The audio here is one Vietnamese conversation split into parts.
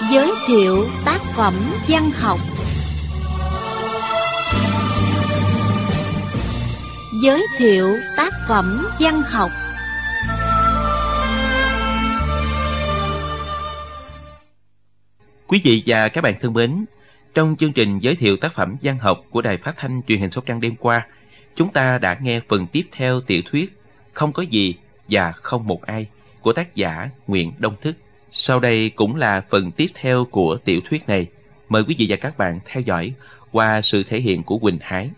Giới thiệu tác phẩm văn học. Giới thiệu tác phẩm văn học. Quý vị và các bạn thân mến, trong chương trình giới thiệu tác phẩm văn học của Đài Phát thanh Truyền hình Sóc Trăng đêm qua, chúng ta đã nghe phần tiếp theo tiểu thuyết Không có gì và không một ai của tác giả Nguyễn Đông Thức. Sau đây cũng là phần tiếp theo của tiểu thuyết này. Mời quý vị và các bạn theo dõi qua sự thể hiện của Quỳnh Hải.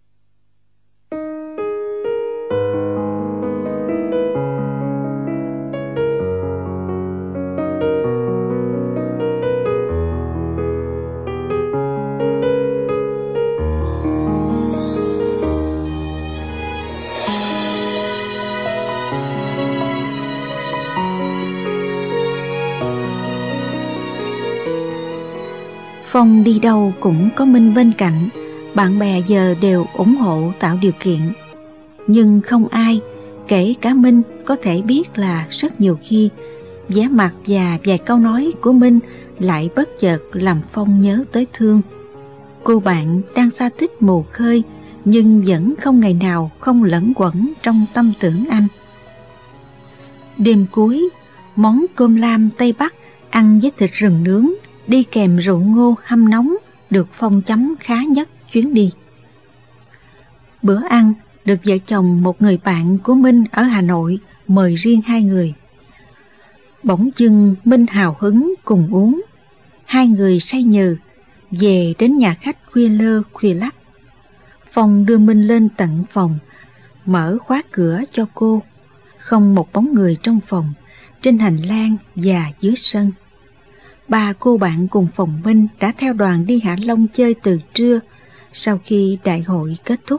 Phong đi đâu cũng có Minh bên cạnh, bạn bè giờ đều ủng hộ tạo điều kiện. Nhưng không ai, kể cả Minh, có thể biết là rất nhiều khi vẻ mặt và vài câu nói của Minh lại bất chợt làm Phong nhớ tới Thương. Cô bạn đang xa tích mù khơi nhưng vẫn không ngày nào không lẫn quẩn trong tâm tưởng anh. Đêm cuối, món cơm lam Tây Bắc ăn với thịt rừng nướng đi kèm rượu ngô hâm nóng được Phong chấm khá nhất chuyến đi. Bữa ăn được vợ chồng một người bạn của Minh ở Hà Nội mời riêng hai người. Bỗng dưng Minh hào hứng cùng uống. Hai người say nhừ, về đến nhà khách khuya lơ khuya lắc. Phong đưa Minh lên tận phòng, mở khóa cửa cho cô. Không một bóng người trong phòng, trên hành lang và dưới sân. Ba cô bạn cùng phòng Minh đã theo đoàn đi Hạ Long chơi từ trưa sau khi đại hội kết thúc.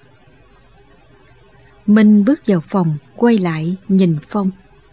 Minh bước vào phòng, quay lại nhìn Phong.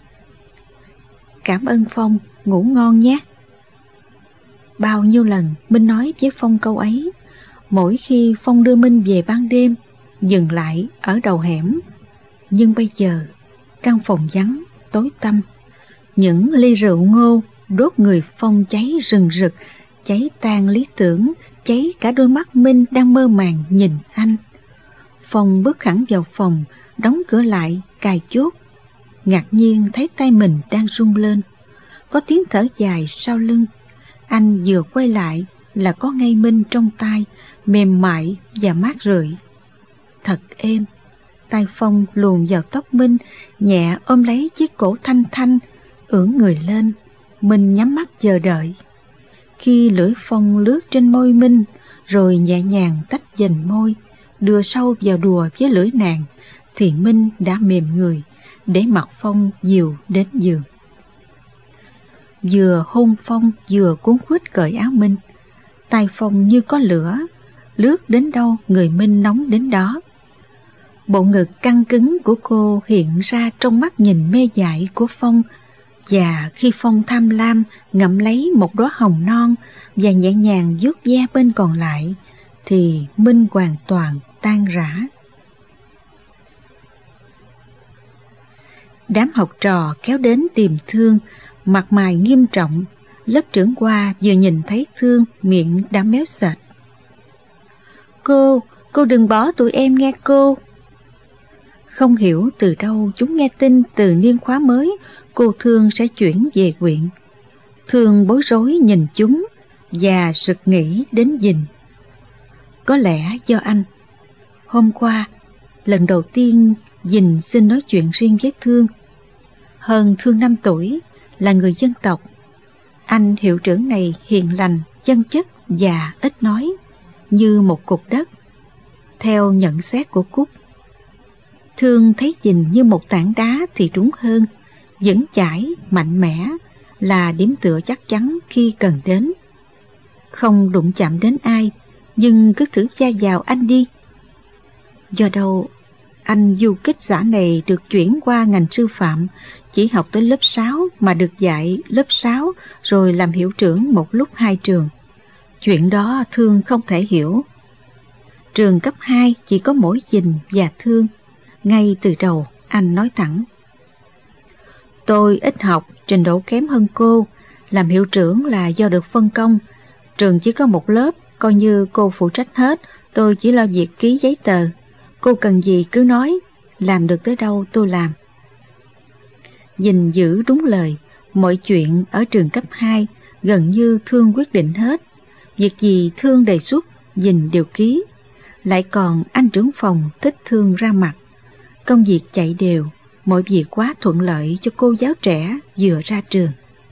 Cảm ơn Phong, ngủ ngon nhé. Bao nhiêu lần Minh nói với Phong câu ấy, mỗi khi Phong đưa Minh về ban đêm, dừng lại ở đầu hẻm. Nhưng bây giờ, căn phòng vắng, tối tăm, những ly rượu ngô đốt người Phong cháy rừng rực, cháy tan lý tưởng, cháy cả đôi mắt Minh đang mơ màng nhìn anh. Phong bước hẳn vào phòng, đóng cửa lại, cài chốt. Ngạc nhiên thấy tay mình đang rung lên. Có tiếng thở dài sau lưng. Anh vừa quay lại là có ngay Minh trong tay, mềm mại và mát rượi. Thật êm. Tay Phong luồn vào tóc Minh, nhẹ ôm lấy chiếc cổ thanh thanh, ưỡn người lên. Minh nhắm mắt chờ đợi. Khi lưỡi Phong lướt trên môi Minh, rồi nhẹ nhàng tách dành môi, đưa sâu vào đùa với lưỡi nàng, thì Minh đã mềm người, để mặc Phong dìu đến giường. Vừa hôn Phong, vừa cuốn quýt cởi áo Minh. Tay Phong như có lửa, lướt đến đâu người Minh nóng đến đó. Bộ ngực căng cứng của cô hiện ra trong mắt nhìn mê dại của Phong. Và khi Phong tham lam ngậm lấy một đóa hồng non và nhẹ nhàng vuốt ve bên còn lại, thì Minh hoàn toàn tan rã. Đám học trò kéo đến tìm Thương, mặt mày nghiêm trọng. Lớp trưởng Hoa vừa nhìn thấy Thương, miệng đã méo sệt. Cô đừng bỏ tụi em nghe cô. Không hiểu từ đâu chúng nghe tin từ niên khóa mới cô Thương sẽ chuyển về huyện. Thương bối rối nhìn chúng và sực nghĩ đến Dình. Có lẽ do anh. Hôm qua, lần đầu tiên Dình xin nói chuyện riêng với Thương. Hơn Thương 5 tuổi, là người dân tộc. Anh hiệu trưởng này hiền lành, chân chất và ít nói, như một cục đất. Theo nhận xét của Cúc, Thương thấy Dình như một tảng đá thì trúng hơn, vững chãi, mạnh mẽ, là điểm tựa chắc chắn khi cần đến. Không đụng chạm đến ai, nhưng cứ thử gia vào anh đi. Do đâu, anh du kích giả này được chuyển qua ngành sư phạm, chỉ học tới lớp 6 mà được dạy lớp 6 rồi làm hiệu trưởng một lúc 2 trường. Chuyện đó Thương không thể hiểu. Trường cấp 2 chỉ có mỗi Dình và Thương. Ngay từ đầu anh nói thẳng: Tôi ít học, trình độ kém hơn cô, Làm hiệu trưởng là do được phân công. Trường chỉ có một lớp, coi như cô phụ trách hết, tôi chỉ lo việc ký giấy tờ. Cô cần gì cứ nói, làm được tới đâu tôi làm. Dình giữ đúng lời, mọi chuyện ở trường cấp 2 gần như Thương quyết định hết. Việc gì Thương đề xuất, Dình đều ký. Lại còn anh trưởng phòng thích Thương ra mặt. Công việc chạy đều, mọi việc quá thuận lợi cho cô giáo trẻ vừa ra trường.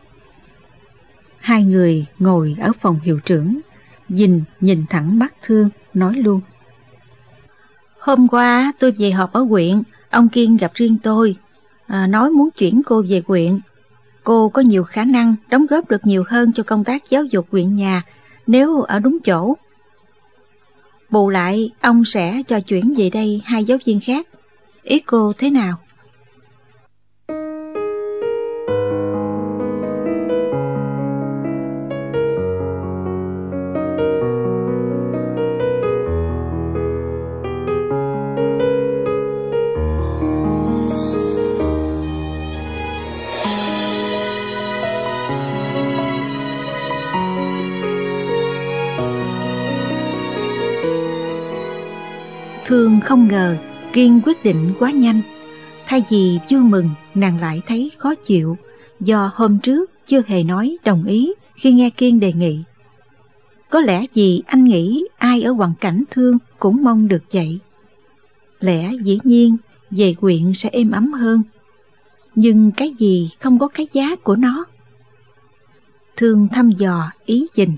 Hai người ngồi ở phòng hiệu trưởng. Dình nhìn thẳng mắt Thương, nói luôn. Hôm qua tôi về họp ở huyện, ông Kiên gặp riêng tôi, nói muốn chuyển cô về huyện. Cô có nhiều khả năng đóng góp được nhiều hơn cho công tác giáo dục huyện nhà nếu ở đúng chỗ. Bù lại, ông sẽ cho chuyển về đây 2 giáo viên khác. Ý cô thế nào? Thương không ngờ Kiên quyết định quá nhanh. Thay vì vui mừng, nàng lại thấy khó chịu, do hôm trước chưa hề nói đồng ý khi nghe Kiên đề nghị. Có lẽ vì anh nghĩ ai ở hoàn cảnh Thương cũng mong được vậy. Lẽ dĩ nhiên về huyện sẽ êm ấm hơn, nhưng cái gì không có cái giá của nó. Thương thăm dò ý Dình.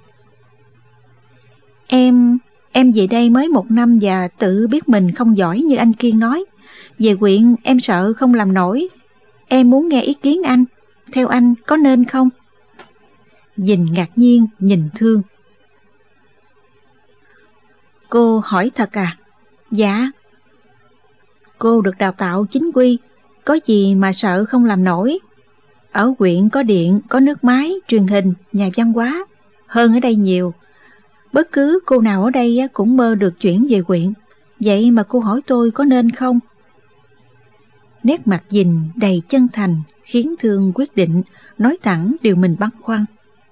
Em về đây mới 1 năm và tự biết mình không giỏi như anh Kiên nói. Về huyện em sợ không làm nổi. Em muốn nghe ý kiến anh. Theo anh có nên không? Dình ngạc nhiên nhìn Thương. Cô hỏi thật à? Dạ. Cô được đào tạo chính quy, có gì mà sợ không làm nổi. Ở huyện có điện, có nước máy, truyền hình, nhà văn hóa, hơn ở đây nhiều. Bất cứ cô nào ở đây cũng mơ được chuyển về huyện. Vậy mà cô hỏi tôi có nên không? Nét mặt Dình đầy chân thành khiến Thương quyết định nói thẳng điều mình băn khoăn.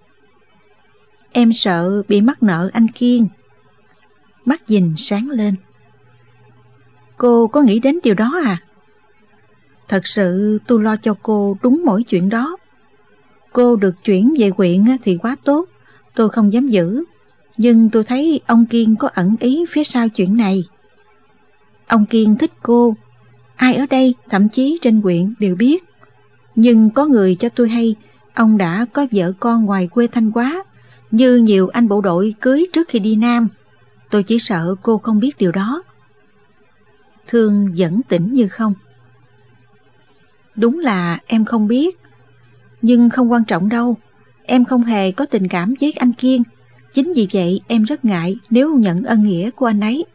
Em sợ bị mắc nợ anh Kiên. Mắt Dình sáng lên. Cô có nghĩ đến điều đó à? Thật sự tôi lo cho cô đúng mỗi chuyện đó. Cô được chuyển về huyện thì quá tốt, tôi không dám giữ. Nhưng tôi thấy ông Kiên có ẩn ý phía sau chuyện này. Ông Kiên thích cô, ai ở đây thậm chí trên huyện đều biết. Nhưng có người cho tôi hay ông đã có vợ con ngoài quê Thanh Hóa, như nhiều anh bộ đội cưới trước khi đi Nam. Tôi chỉ sợ cô không biết điều đó. Thương vẫn tĩnh như không. Đúng là em không biết, nhưng không quan trọng đâu. Em không hề có tình cảm với anh Kiên. Chính vì vậy em rất ngại nếu nhận ân nghĩa của anh ấy.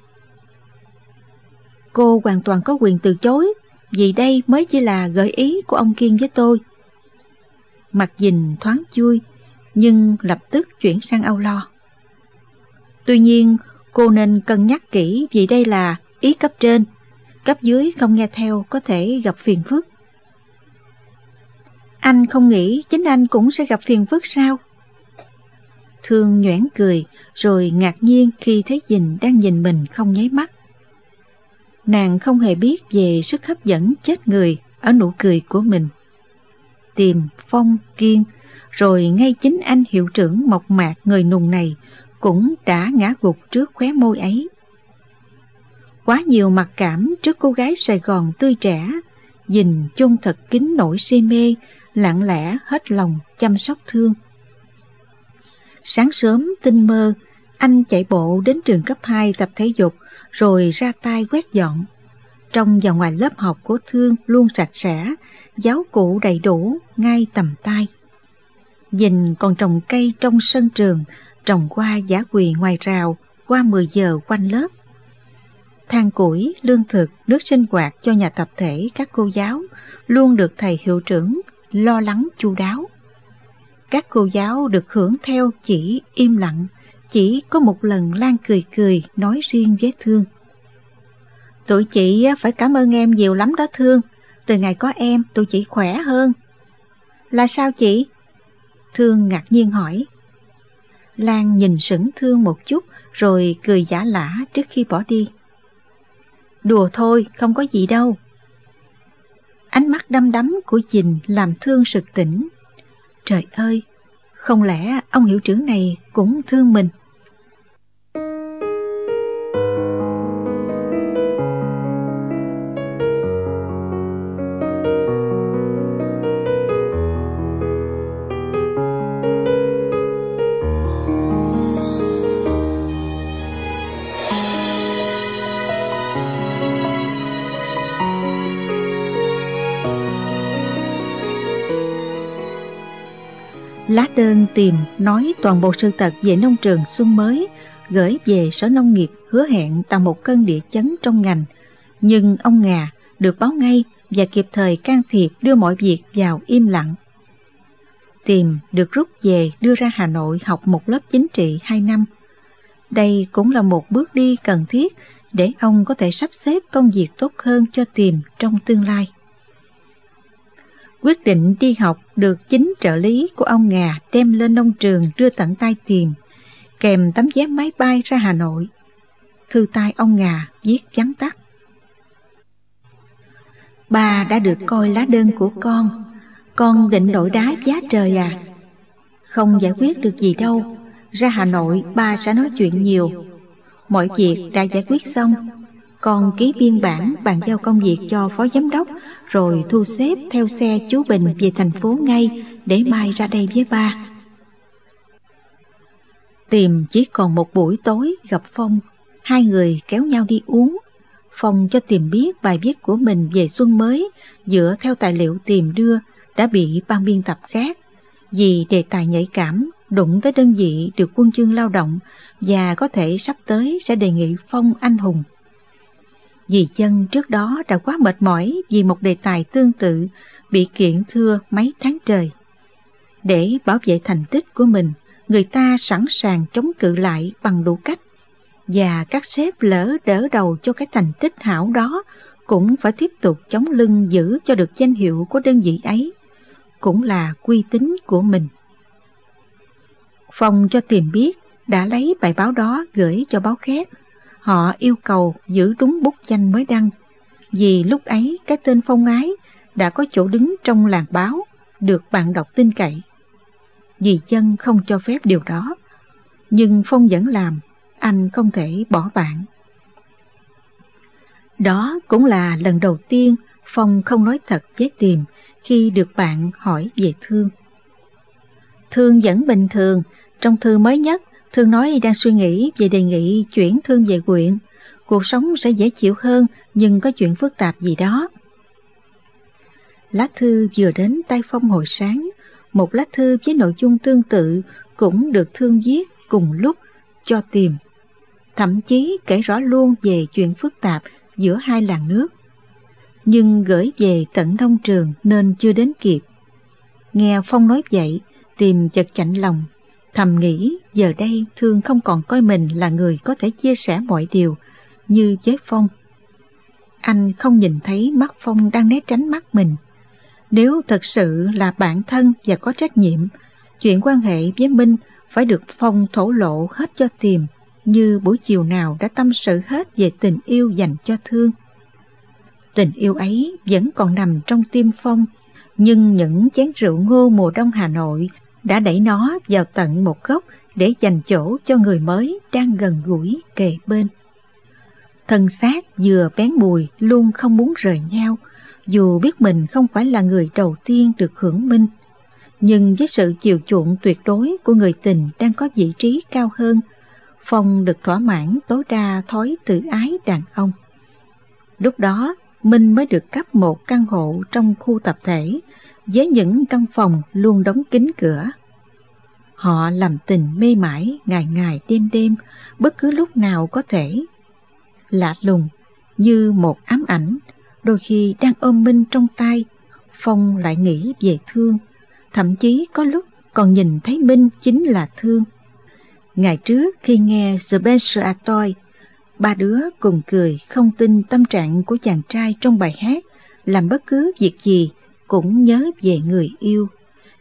Cô hoàn toàn có quyền từ chối, vì đây mới chỉ là gợi ý của ông Kiên với tôi. Mặt Dình thoáng vui, nhưng lập tức chuyển sang âu lo. Tuy nhiên, cô nên cân nhắc kỹ vì đây là ý cấp trên. Cấp dưới không nghe theo có thể gặp phiền phức. Anh không nghĩ chính anh cũng sẽ gặp phiền phức sao? Thương nhoẻn cười, rồi ngạc nhiên khi thấy Dình đang nhìn mình không nháy mắt. Nàng không hề biết về sức hấp dẫn chết người ở nụ cười của mình. Tìm Phong, Kiên, rồi ngay chính anh hiệu trưởng mộc mạc người nùng này cũng đã ngã gục trước khóe môi ấy. Quá nhiều mặc cảm trước cô gái Sài Gòn tươi trẻ, Dình chôn thật kín nỗi si mê, lặng lẽ hết lòng chăm sóc Thương. Sáng sớm tinh mơ, anh chạy bộ đến trường cấp 2 tập thể dục, rồi ra tay quét dọn. Trong và ngoài lớp học của Thương luôn sạch sẽ, giáo cụ đầy đủ, ngay tầm tay. Dình còn trồng cây trong sân trường, trồng hoa dã quỳ ngoài rào, qua 10 giờ quanh lớp. Than củi, lương thực, nước sinh hoạt cho nhà tập thể các cô giáo luôn được thầy hiệu trưởng lo lắng chu đáo. Các cô giáo được hưởng theo chỉ im lặng, chỉ có một lần Lan cười cười nói riêng với Thương. Tụi chị phải cảm ơn em nhiều lắm đó Thương, từ ngày có em tụi chị khỏe hơn. Là sao chị? Thương ngạc nhiên hỏi. Lan nhìn sững Thương một chút rồi cười giả lả trước khi bỏ đi. Đùa thôi, không có gì đâu. Ánh mắt đăm đắm của Dình làm Thương sực tỉnh. Trời ơi, không lẽ ông hiệu trưởng này cũng thương mình? Lá đơn tìm nói toàn bộ sự thật về nông trường Xuân Mới gửi về Sở Nông nghiệp, hứa hẹn tạo một cơn địa chấn trong ngành. Nhưng ông Ngà được báo ngay và kịp thời can thiệp đưa mọi việc vào im lặng. Tìm được rút về đưa ra Hà Nội học một lớp chính trị 2 năm. Đây cũng là một bước đi cần thiết để ông có thể sắp xếp công việc tốt hơn cho Tìm trong tương lai. Quyết định đi học được chính trợ lý của ông Ngà đem lên nông trường đưa tận tay Tìm, kèm tấm vé máy bay ra Hà Nội. Thư tay ông Ngà viết vắn tắt. Ba đã được coi lá đơn của con định đổi đá giá trời à? Không giải quyết được gì đâu, ra Hà Nội ba sẽ nói chuyện nhiều. Mọi việc đã giải quyết xong, con ký biên bản bàn giao công việc cho phó giám đốc, rồi thu xếp theo xe chú Bình về thành phố ngay để mai ra đây với ba. Tìm chỉ còn một buổi tối gặp Phong, hai người kéo nhau đi uống. Phong cho Tìm biết bài viết của mình về Xuân Mới dựa theo tài liệu Tìm đưa đã bị ban biên tập gác vì đề tài nhạy cảm, đụng tới đơn vị được huân chương lao động và có thể sắp tới sẽ đề nghị Phong anh hùng. Dì Dân trước đó đã quá mệt mỏi vì một đề tài tương tự bị kiện thưa mấy tháng trời. Để bảo vệ thành tích của mình, người ta sẵn sàng chống cự lại bằng đủ cách. Và các sếp lỡ đỡ đầu cho cái thành tích hảo đó cũng phải tiếp tục chống lưng giữ cho được danh hiệu của đơn vị ấy, cũng là uy tín của mình. Phong cho Tìm biết đã lấy bài báo đó gửi cho báo khác. Họ yêu cầu giữ đúng bút danh mới đăng, vì lúc ấy cái tên Phong Ái đã có chỗ đứng trong làng báo, được bạn đọc tin cậy. Dì Dân không cho phép điều đó, nhưng Phong vẫn làm, anh không thể bỏ bạn. Đó cũng là lần đầu tiên Phong không nói thật với Tìm khi được bạn hỏi về Thương. Thương vẫn bình thường. Trong thư mới nhất, Thương nói đang suy nghĩ về đề nghị chuyển Thương về huyện. Cuộc sống sẽ dễ chịu hơn, nhưng có chuyện phức tạp gì đó. Lá thư vừa đến tay Phong hồi sáng. Một lá thư với nội dung tương tự cũng được Thương viết cùng lúc cho Tìm. Thậm chí kể rõ luôn về chuyện phức tạp giữa hai làng nước. Nhưng gửi về tận nông trường nên chưa đến kịp. Nghe Phong nói vậy, Tìm chợt chạnh lòng. Thầm nghĩ giờ đây Thương không còn coi mình là người có thể chia sẻ mọi điều như với Phong. Anh không nhìn thấy mắt Phong đang né tránh mắt mình. Nếu thật sự là bạn thân và có trách nhiệm, chuyện quan hệ với Minh phải được Phong thổ lộ hết cho Tìm, như buổi chiều nào đã tâm sự hết về tình yêu dành cho Thương. Tình yêu ấy vẫn còn nằm trong tim Phong, nhưng những chén rượu ngô mùa đông Hà Nội đã đẩy nó vào tận một góc để dành chỗ cho người mới đang gần gũi kề bên. Thân xác vừa bén bùi luôn không muốn rời nhau, dù biết mình không phải là người đầu tiên được hưởng minh. Nhưng với sự chiều chuộng tuyệt đối của người tình đang có vị trí cao hơn, Phong được thỏa mãn tối đa thói tự ái đàn ông. Lúc đó, Minh mới được cấp một căn hộ trong khu tập thể, với những căn phòng luôn đóng kín cửa. Họ làm tình mê mải ngày ngày đêm đêm, bất cứ lúc nào có thể. Lạ lùng, như một ám ảnh, đôi khi đang ôm Minh trong tay, Phong lại nghĩ về Thương, thậm chí có lúc còn nhìn thấy Minh chính là Thương. Ngày trước khi nghe Spencer Atoy, ba đứa cùng cười không tin tâm trạng của chàng trai trong bài hát làm bất cứ việc gì cũng nhớ về người yêu.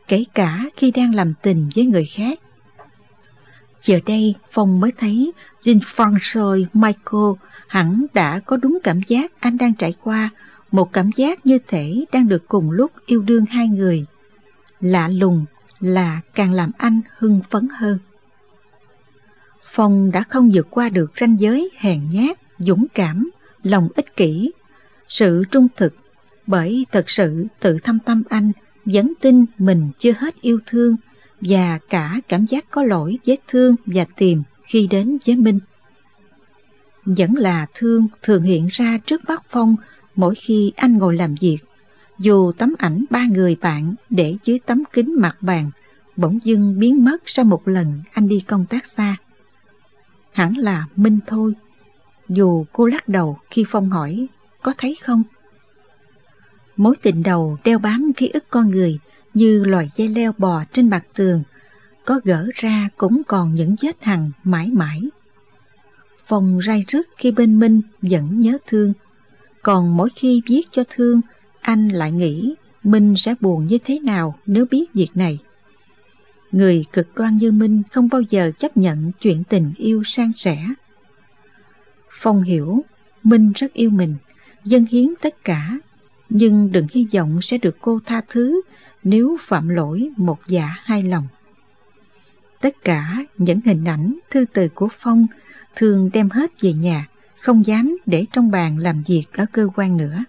kể cả khi đang làm tình với người khác. Giờ đây Phong mới thấy Jean-François Michael hẳn đã có đúng cảm giác anh đang trải qua, một cảm giác như thể đang được cùng lúc yêu đương hai người. Lạ lùng là càng làm anh hưng phấn hơn. Phong đã không vượt qua được ranh giới hèn nhát, dũng cảm, lòng ích kỷ, sự trung thực, bởi thật sự tự thâm tâm anh vẫn tin mình chưa hết yêu thương, và cả cảm giác có lỗi với Thương và Tìm khi đến với Minh. Vẫn là Thương thường hiện ra trước mắt Phong mỗi khi anh ngồi làm việc, dù tấm ảnh ba người bạn để dưới tấm kính mặt bàn bỗng dưng biến mất sau một lần anh đi công tác xa. Hẳn là Minh thôi, dù cô lắc đầu khi Phong hỏi có thấy không. Mối tình đầu đeo bám ký ức con người như loài dây leo bò trên mặt tường, có gỡ ra cũng còn những vết hằn mãi mãi. Phong ray rứt khi bên Minh vẫn nhớ Thương, còn mỗi khi viết cho Thương, anh lại nghĩ Minh sẽ buồn như thế nào nếu biết việc này. Người cực đoan như Minh không bao giờ chấp nhận chuyện tình yêu san sẻ. Phong hiểu Minh rất yêu mình, dâng hiến tất cả, nhưng đừng hy vọng sẽ được cô tha thứ nếu phạm lỗi một dạ hai lòng. Tất cả những hình ảnh, thư từ của Phong thường đem hết về nhà, không dám để trong bàn làm việc ở cơ quan nữa.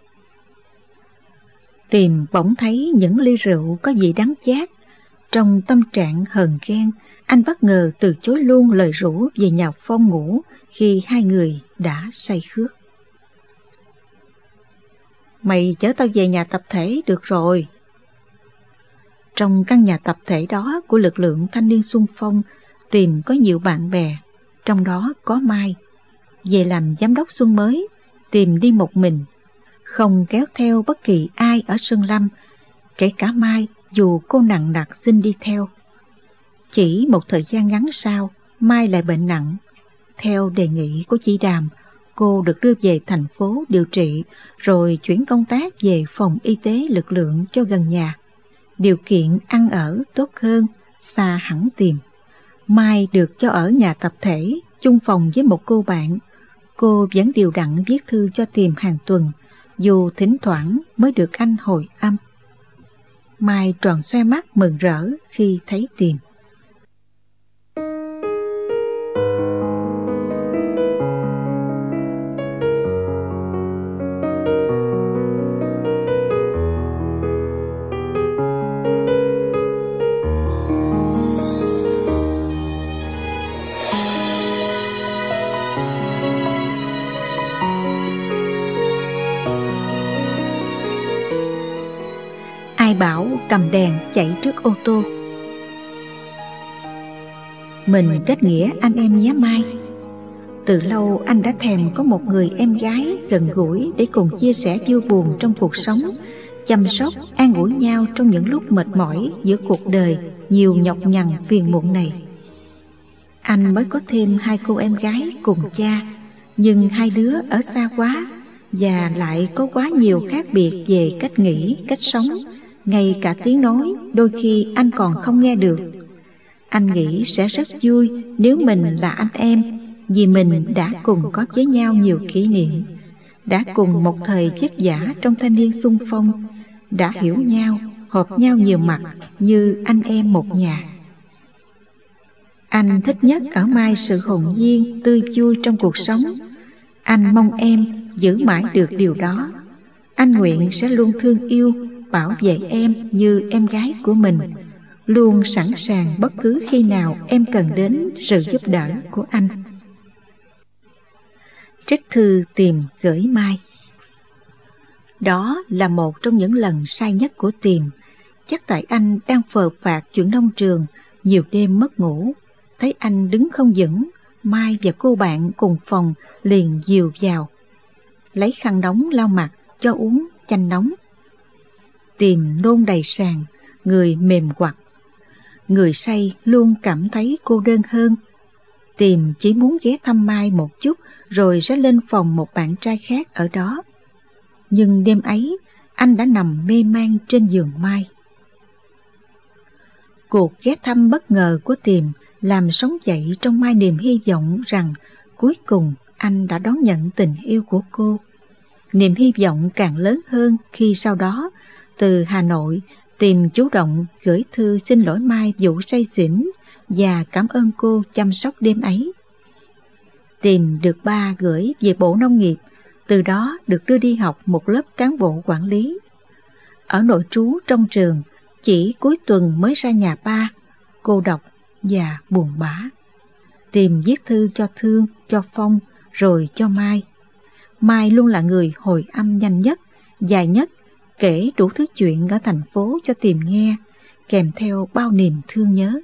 Tìm bỗng thấy những ly rượu có vị đắng chát. Trong tâm trạng hờn ghen, anh bất ngờ từ chối luôn lời rủ về nhà Phong ngủ khi hai người đã say khướt. Mày chở tao về nhà tập thể được rồi. Trong căn nhà tập thể đó của lực lượng thanh niên xung phong, Tìm có nhiều bạn bè, trong đó có Mai. Về làm giám đốc Xuân mới, Tìm đi một mình, không kéo theo bất kỳ ai ở Sơn Lâm, kể cả Mai dù cô nặng nặc xin đi theo. Chỉ một thời gian ngắn sau, Mai lại bệnh nặng. Theo đề nghị của chị Đàm, cô được đưa về thành phố điều trị rồi chuyển công tác về phòng y tế lực lượng cho gần nhà. Điều kiện ăn ở tốt hơn, xa hẳn Tìm. Mai được cho ở nhà tập thể, chung phòng với một cô bạn. Cô vẫn đều đặn viết thư cho Tìm hàng tuần, dù thỉnh thoảng mới được anh hồi âm. Mai tròn xoe mắt mừng rỡ khi thấy Tìm. Ai bảo cầm đèn chạy trước ô tô. Mình kết nghĩa anh em nhé Mai. Từ lâu anh đã thèm có một người em gái gần gũi để cùng chia sẻ vui buồn trong cuộc sống, chăm sóc, an ủi nhau trong những lúc mệt mỏi giữa cuộc đời nhiều nhọc nhằn phiền muộn này. Anh mới có thêm hai cô em gái cùng cha, nhưng hai đứa ở xa quá và lại có quá nhiều khác biệt về cách nghĩ, cách sống. Ngay cả tiếng nói đôi khi anh còn không nghe được. Anh nghĩ sẽ rất vui nếu mình là anh em, vì mình đã cùng có với nhau nhiều kỷ niệm, đã cùng một thời vất vả trong thanh niên xung phong, đã hiểu nhau, hợp nhau nhiều mặt như anh em một nhà. Anh thích nhất ở Mai sự hồn nhiên, tươi vui trong cuộc sống. Anh mong em giữ mãi được điều đó. Anh nguyện sẽ luôn thương yêu, bảo vệ em như em gái của mình, luôn sẵn sàng bất cứ khi nào em cần đến sự giúp đỡ của anh. Trích thư Tìm gửi Mai. Đó là một trong những lần say nhất của Tìm. Chắc tại anh đang phờ phạc chuyện nông trường, nhiều đêm mất ngủ. Thấy anh đứng không vững, Mai và cô bạn cùng phòng liền dìu vào, lấy khăn nóng lau mặt cho uống chanh nóng. Tìm nôn đầy sàn, người mềm quặt. Người say luôn cảm thấy cô đơn hơn. Tìm chỉ muốn ghé thăm Mai một chút rồi sẽ lên phòng một bạn trai khác ở đó. Nhưng đêm ấy, anh đã nằm mê man trên giường Mai. Cuộc ghé thăm bất ngờ của Tìm làm sống dậy trong Mai niềm hy vọng rằng cuối cùng anh đã đón nhận tình yêu của cô. Niềm hy vọng càng lớn hơn khi sau đó, từ Hà Nội, Tìm chủ động gửi thư xin lỗi Mai vụ say xỉn và cảm ơn cô chăm sóc đêm ấy. Tìm được ba gửi về Bộ Nông nghiệp, từ đó được đưa đi học một lớp cán bộ quản lý. Ở nội trú trong trường, chỉ cuối tuần mới ra nhà ba, cô độc và buồn bã. Tìm viết thư cho Thương, cho Phong, rồi cho Mai. Mai luôn là người hồi âm nhanh nhất, dài nhất, kể đủ thứ chuyện ở thành phố cho Tìm nghe, kèm theo bao niềm thương nhớ.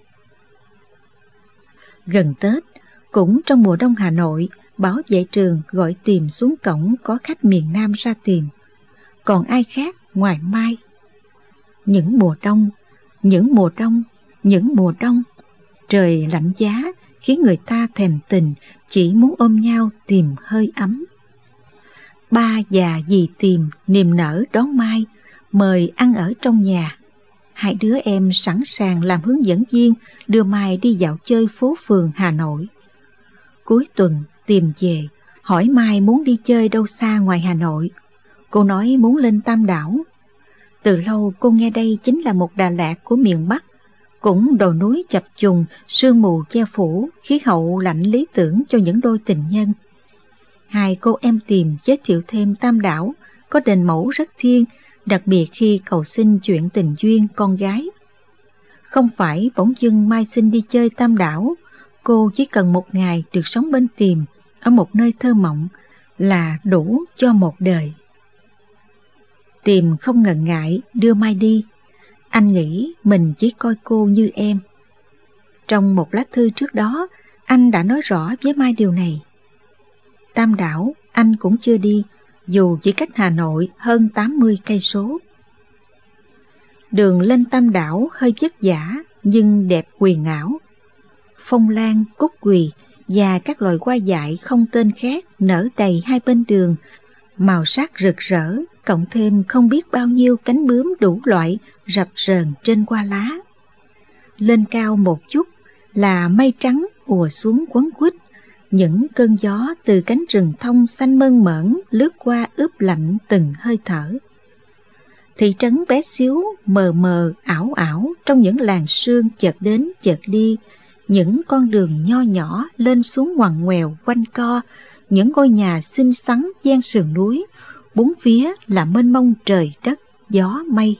Gần Tết, cũng trong mùa đông Hà Nội, bảo vệ trường gọi Tìm xuống cổng có khách miền Nam ra tìm. Còn ai khác ngoài Mai? Những mùa đông, trời lạnh giá khiến người ta thèm tình, chỉ muốn ôm nhau tìm hơi ấm. Ba và dì Tìm niềm nở đón Mai, mời ăn ở trong nhà. Hai đứa em sẵn sàng làm hướng dẫn viên đưa Mai đi dạo chơi phố phường Hà Nội. Cuối tuần Tìm về, hỏi Mai muốn đi chơi đâu xa ngoài Hà Nội. Cô nói muốn lên Tam Đảo. Từ lâu cô nghe đây chính là một Đà Lạt của miền Bắc, cũng đồi núi chập trùng, sương mù che phủ, khí hậu lạnh lý tưởng cho những đôi tình nhân. Hai cô em Tìm giới thiệu thêm Tam Đảo có đền mẫu rất thiêng, đặc biệt khi cầu xin chuyện tình duyên con gái. Không phải bỗng dưng Mai xin đi chơi Tam Đảo, cô chỉ cần một ngày được sống bên Tìm ở một nơi thơ mộng là đủ cho một đời. Tìm không ngần ngại đưa Mai đi. Anh nghĩ mình chỉ coi cô như em. Trong một lá thư trước đó, anh đã nói rõ với Mai điều này. Tam Đảo anh cũng chưa đi, dù chỉ cách Hà Nội hơn 80 cây số. Đường lên Tam Đảo hơi vất vả nhưng đẹp huyền ảo. Phong lan, cúc quỳ và các loài hoa dại không tên khác nở đầy hai bên đường, màu sắc rực rỡ, cộng thêm không biết bao nhiêu cánh bướm đủ loại rập rờn trên hoa lá. Lên cao một chút là mây trắng ùa xuống quấn quýt, những cơn gió từ cánh rừng thông xanh mơn mởn lướt qua ướp lạnh từng hơi thở. Thị trấn bé xíu mờ mờ ảo ảo trong những làn sương chợt đến chợt đi, những con đường nho nhỏ lên xuống ngoằn ngoèo quanh co, những ngôi nhà xinh xắn ven sườn núi, bốn phía là mênh mông trời đất gió mây.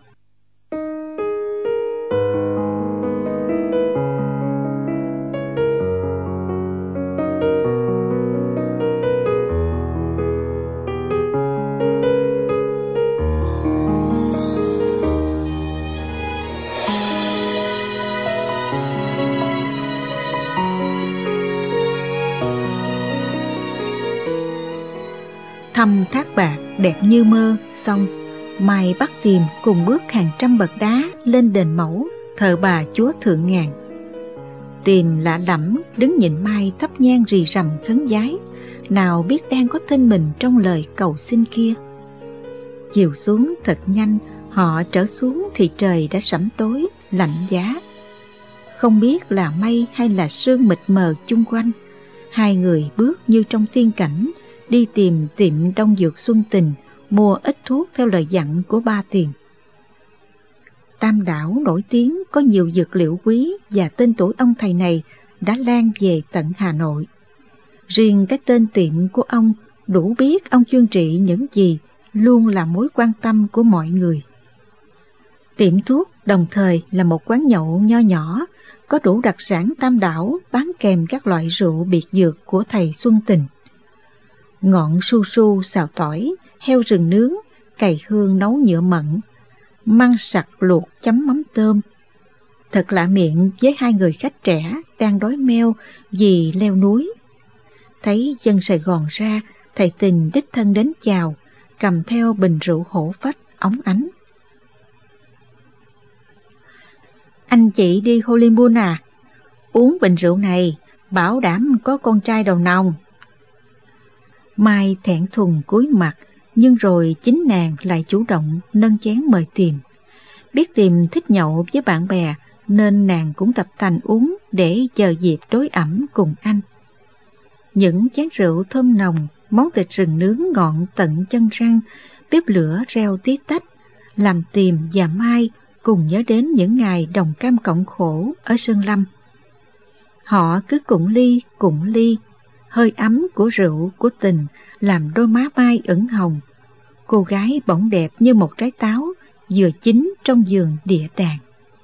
Thăm Thác Bạc đẹp như mơ xong, Mai bắt Tìm cùng bước hàng trăm bậc đá lên đền mẫu thờ bà Chúa Thượng Ngàn. Tìm lạ lẫm đứng nhìn Mai thắp nhang rì rầm khấn vái, nào biết đang có tên mình trong lời cầu xin kia. Chiều xuống thật nhanh, họ trở xuống thì trời đã sẫm tối lạnh giá. Không biết là mây hay là sương mịt mờ chung quanh, hai người bước như trong tiên cảnh, đi tìm tiệm đông dược Xuân Tình, mua ít thuốc theo lời dặn của ba Tìm. Tam Đảo nổi tiếng có nhiều dược liệu quý và tên tuổi ông thầy này đã lan về tận Hà Nội. Riêng cái tên tiệm của ông đủ biết ông chuyên trị những gì, luôn là mối quan tâm của mọi người. Tiệm thuốc đồng thời là một quán nhậu nho nhỏ, có đủ đặc sản Tam Đảo bán kèm các loại rượu biệt dược của thầy Xuân Tình. Ngọn su su xào tỏi, heo rừng nướng, cày hương nấu nhựa mận, măng sặc luộc chấm mắm tôm. Thật lạ miệng với hai người khách trẻ đang đói meo vì leo núi. Thấy dân Sài Gòn ra, thầy Tình đích thân đến chào, cầm theo bình rượu hổ phách óng ánh. Anh chị đi Hollywood à? Uống bình rượu này, bảo đảm có con trai đầu nòng. Mai thẹn thùng cúi mặt, nhưng rồi chính nàng lại chủ động nâng chén mời Tìm. Biết Tìm thích nhậu với bạn bè, nên nàng cũng tập tành uống để chờ dịp đối ẩm cùng anh. Những chén rượu thơm nồng, món thịt rừng nướng ngọn tận chân răng, bếp lửa reo tí tách, làm Tìm và Mai cùng nhớ đến những ngày đồng cam cộng khổ ở Sơn Lâm. Họ cứ cụng ly, hơi ấm của rượu của tình làm đôi má Mai ửng hồng. Cô gái bỗng đẹp như một trái táo vừa chín trong giường địa đàng.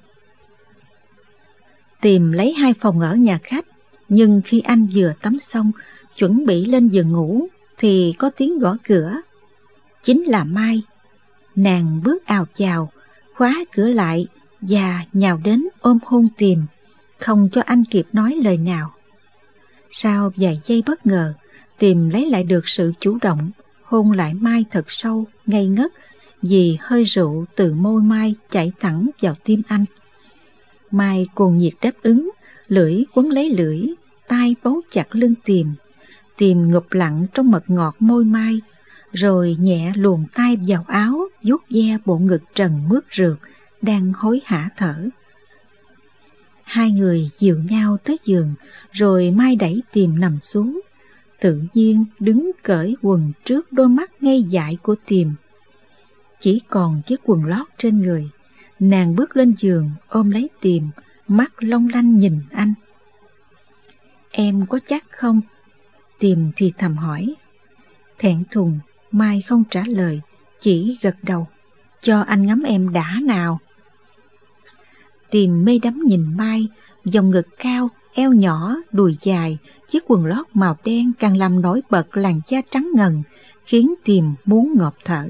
Tìm lấy 2 phòng ở nhà khách, nhưng khi anh vừa tắm xong chuẩn bị lên giường ngủ thì có tiếng gõ cửa. Chính là Mai. Nàng bước ào chào, khóa cửa lại và nhào đến ôm hôn Tìm, không cho anh kịp nói lời nào. Sau vài giây bất ngờ, Tìm lấy lại được sự chủ động, hôn lại Mai thật sâu, ngây ngất, vì hơi rượu từ môi Mai chảy thẳng vào tim anh. Mai cuồng nhiệt đáp ứng, lưỡi quấn lấy lưỡi, tay bấu chặt lưng Tìm. Tìm ngụp lặng trong mật ngọt môi Mai, rồi nhẹ luồn tay vào áo, vuốt ve bộ ngực trần mướt rượt, đang hối hả thở. Hai người dìu nhau tới giường, rồi Mai đẩy Tìm nằm xuống. Tự nhiên đứng cởi quần trước đôi mắt ngây dại của Tìm. Chỉ còn chiếc quần lót trên người, nàng bước lên giường ôm lấy Tìm, mắt long lanh nhìn anh. Em có chắc không? Tìm thì thầm hỏi. Thẹn thùng, Mai không trả lời, chỉ gật đầu. Cho anh ngắm em đã nào. Tìm mê đắm nhìn Mai, vòng ngực cao, eo nhỏ, đùi dài, chiếc quần lót màu đen càng làm nổi bật làn da trắng ngần, khiến Tìm muốn ngộp thở.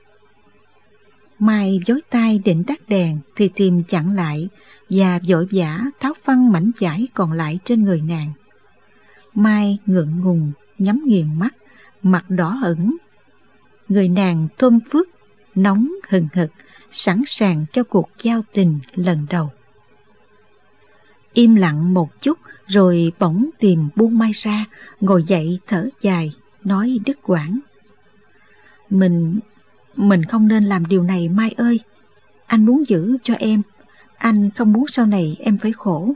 Mai vối tay định tắt đèn thì Tìm chặn lại và vội vã tháo phăng mảnh vải còn lại trên người nàng. Mai ngượng ngùng nhắm nghiền mắt, mặt đỏ ửng. Người nàng thơm phức, nóng hừng hực, sẵn sàng cho cuộc giao tình lần đầu. Im lặng một chút rồi bỗng Tìm buông Mai ra, ngồi dậy thở dài, nói đứt quãng. Mình không nên làm điều này Mai ơi. Anh muốn giữ cho em, anh không muốn sau này em phải khổ.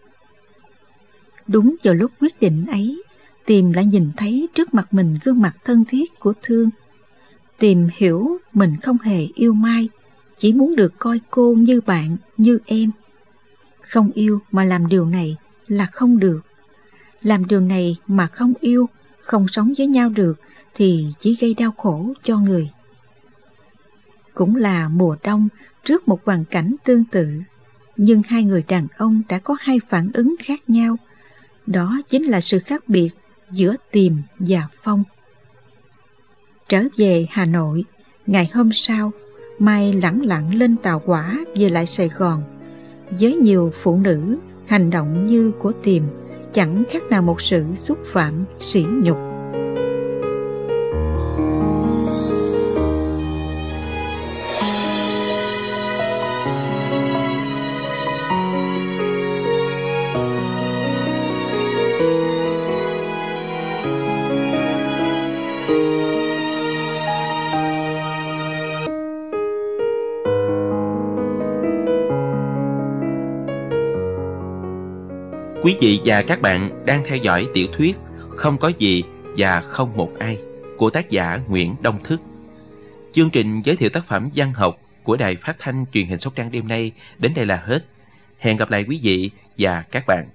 Đúng vào lúc quyết định ấy, Tìm lại nhìn thấy trước mặt mình gương mặt thân thiết của Thương. Tìm hiểu mình không hề yêu Mai, chỉ muốn được coi cô như bạn, như em. Không yêu mà làm điều này là không được. Làm điều này mà không yêu, không sống với nhau được thì chỉ gây đau khổ cho người. Cũng là mùa đông, trước một hoàn cảnh tương tự, nhưng hai người đàn ông đã có hai phản ứng khác nhau. Đó chính là sự khác biệt giữa Tìm và Phong. Trở về Hà Nội, ngày hôm sau, Mai lẳng lặng lên tàu hỏa về lại Sài Gòn. Với nhiều phụ nữ, hành động như của Tìm chẳng khác nào một sự xúc phạm, sỉ nhục. Quý vị và các bạn đang theo dõi tiểu thuyết Không có gì và không một ai của tác giả Nguyễn Đông Thức. Chương trình giới thiệu tác phẩm văn học của Đài Phát thanh Truyền hình Sóc Trăng đêm nay đến đây là hết. Hẹn gặp lại quý vị và các bạn